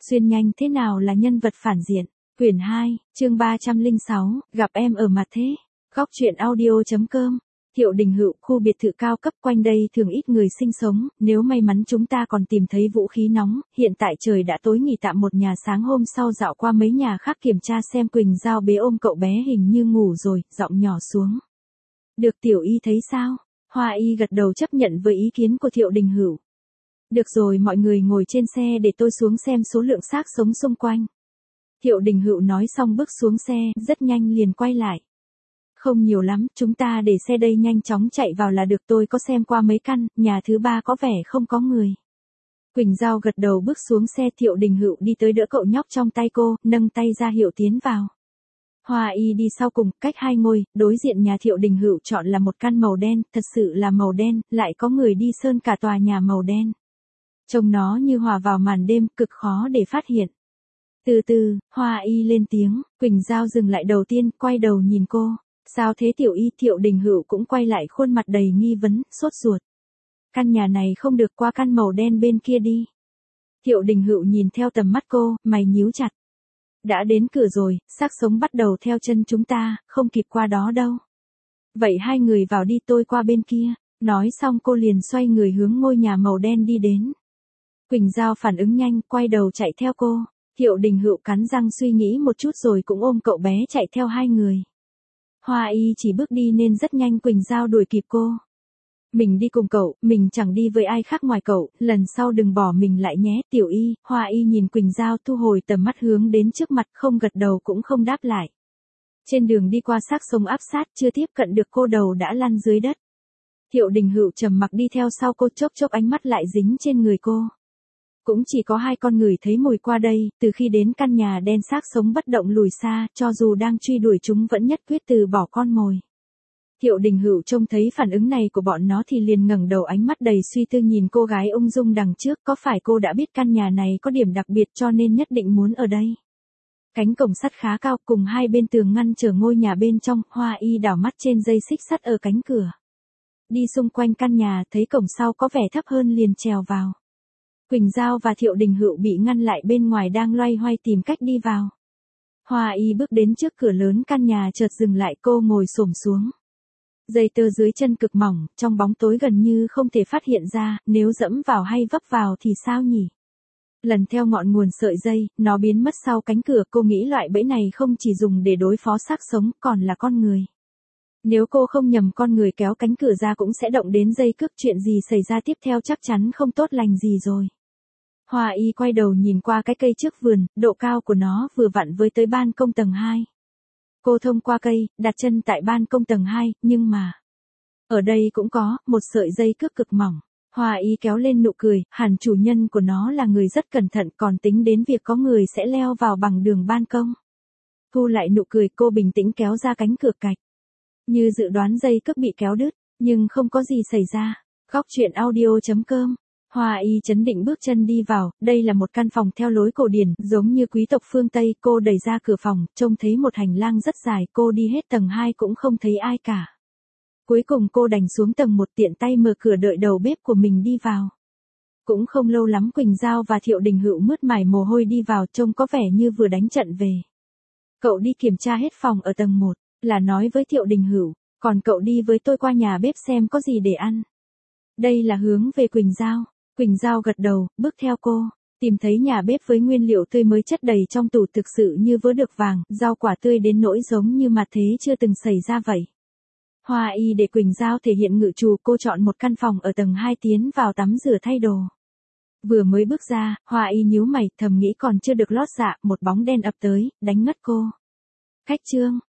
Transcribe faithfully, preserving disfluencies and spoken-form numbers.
Xuyên nhanh thế nào là nhân vật phản diện. Quyển hai, chương ba trăm lẻ sáu, gặp em ở mặt thế. Góc truyện audio chấm com. Thiệu Đình Hựu, khu biệt thự cao cấp quanh đây thường ít người sinh sống, nếu may mắn chúng ta còn tìm thấy vũ khí nóng, hiện tại trời đã tối nghỉ tạm một nhà sáng hôm sau dạo qua mấy nhà khác kiểm tra xem Quỳnh Giao bế ôm cậu bé hình như ngủ rồi, giọng nhỏ xuống. Được Tiểu Y thấy sao? Hoa Y gật đầu chấp nhận với ý kiến của Thiệu Đình Hựu. Được rồi, mọi người ngồi trên xe để tôi xuống xem số lượng xác sống xung quanh. Thiệu Đình Hựu nói xong bước xuống xe, rất nhanh liền quay lại. Không nhiều lắm, chúng ta để xe đây nhanh chóng chạy vào là được, tôi có xem qua mấy căn, nhà thứ ba có vẻ không có người. Quỳnh Giao gật đầu bước xuống xe, Thiệu Đình Hựu đi tới đỡ cậu nhóc trong tay cô, nâng tay ra hiệu tiến vào. Hoa Y đi sau cùng, cách hai ngôi, đối diện nhà Thiệu Đình Hựu chọn là một căn màu đen, thật sự là màu đen, lại có người đi sơn cả tòa nhà màu đen. Trông nó như hòa vào màn đêm, cực khó để phát hiện. Từ từ, Hoa Y lên tiếng, Quỳnh Giao dừng lại đầu tiên, quay đầu nhìn cô. Sao thế Tiểu Y? Thiệu Đình Hựu cũng quay lại, khuôn mặt đầy nghi vấn, sốt ruột. Căn nhà này không được, qua căn màu đen bên kia đi. Thiệu Đình Hựu nhìn theo tầm mắt cô, mày nhíu chặt. Đã đến cửa rồi, xác sống bắt đầu theo chân chúng ta, không kịp qua đó đâu. Vậy hai người vào đi, tôi qua bên kia. Nói xong cô liền xoay người hướng ngôi nhà màu đen đi đến. Quỳnh Giao phản ứng nhanh, quay đầu chạy theo cô. Thiệu Đình Hựu cắn răng suy nghĩ một chút rồi cũng ôm cậu bé chạy theo hai người. Hoa Y chỉ bước đi nên rất nhanh Quỳnh Giao đuổi kịp cô. Mình đi cùng cậu, mình chẳng đi với ai khác ngoài cậu, lần sau đừng bỏ mình lại nhé. Tiểu Y. Hoa Y nhìn Quỳnh Giao thu hồi tầm mắt hướng đến trước mặt, không gật đầu cũng không đáp lại. Trên đường đi qua xác sống áp sát, chưa tiếp cận được cô đầu đã lăn dưới đất. Thiệu Đình Hựu trầm mặc đi theo sau cô, chốc chốc ánh mắt lại dính trên người cô. Cũng chỉ có hai con người thấy mùi qua đây, từ khi đến căn nhà đen xác sống bất động lùi xa, cho dù đang truy đuổi chúng vẫn nhất quyết từ bỏ con mồi. Thiệu Đình Hựu trông thấy phản ứng này của bọn nó thì liền ngẩng đầu, ánh mắt đầy suy tư nhìn cô gái ung dung đằng trước, có phải cô đã biết căn nhà này có điểm đặc biệt cho nên nhất định muốn ở đây? Cánh cổng sắt khá cao, cùng hai bên tường ngăn trở ngôi nhà bên trong, Hoa Y đảo mắt trên dây xích sắt ở cánh cửa. Đi xung quanh căn nhà, thấy cổng sau có vẻ thấp hơn liền trèo vào. Quỳnh Giao và Thiệu Đình Hựu bị ngăn lại bên ngoài đang loay hoay tìm cách đi vào. Hoa Y bước đến trước cửa lớn căn nhà chợt dừng lại, cô ngồi xổm xuống. Dây tơ dưới chân cực mỏng, trong bóng tối gần như không thể phát hiện ra, nếu dẫm vào hay vấp vào thì sao nhỉ? Lần theo ngọn nguồn sợi dây, nó biến mất sau cánh cửa, cô nghĩ loại bẫy này không chỉ dùng để đối phó xác sống, còn là con người. Nếu cô không nhầm, con người kéo cánh cửa ra cũng sẽ động đến dây cước, chuyện gì xảy ra tiếp theo chắc chắn không tốt lành gì rồi. Hoa Y quay đầu nhìn qua cái cây trước vườn, độ cao của nó vừa vặn với tới ban công tầng hai. Cô thông qua cây, đặt chân tại ban công tầng hai, nhưng mà... Ở đây cũng có, một sợi dây cước cực mỏng. Hoa Y kéo lên nụ cười, hẳn chủ nhân của nó là người rất cẩn thận, còn tính đến việc có người sẽ leo vào bằng đường ban công. Thu lại nụ cười, cô bình tĩnh kéo ra cánh cửa cạch. Như dự đoán dây cước bị kéo đứt, nhưng không có gì xảy ra. Góc truyện audio chấm com. Hoa Y chấn định bước chân đi vào, đây là một căn phòng theo lối cổ điển, giống như quý tộc phương Tây. Cô đẩy ra cửa phòng, trông thấy một hành lang rất dài, cô đi hết tầng hai cũng không thấy ai cả. Cuối cùng cô đành xuống tầng một, tiện tay mở cửa đợi đầu bếp của mình đi vào. Cũng không lâu lắm Quỳnh Giao và Thiệu Đình Hựu mướt mải mồ hôi đi vào, trông có vẻ như vừa đánh trận về. Cậu đi kiểm tra hết phòng ở tầng một, là nói với Thiệu Đình Hựu, còn cậu đi với tôi qua nhà bếp xem có gì để ăn. Đây là hướng về Quỳnh Giao. Quỳnh Giao gật đầu, bước theo cô, tìm thấy nhà bếp với nguyên liệu tươi mới chất đầy trong tủ, thực sự như vớ được vàng, rau quả tươi đến nỗi giống như mặt thế chưa từng xảy ra vậy. Hoa Y để Quỳnh Giao thể hiện ngự trù, cô chọn một căn phòng ở tầng hai tiến vào tắm rửa thay đồ. Vừa mới bước ra, Hoa Y nhíu mày, thầm nghĩ còn chưa được lót dạ, một bóng đen ập tới, đánh ngất cô. Khách trương,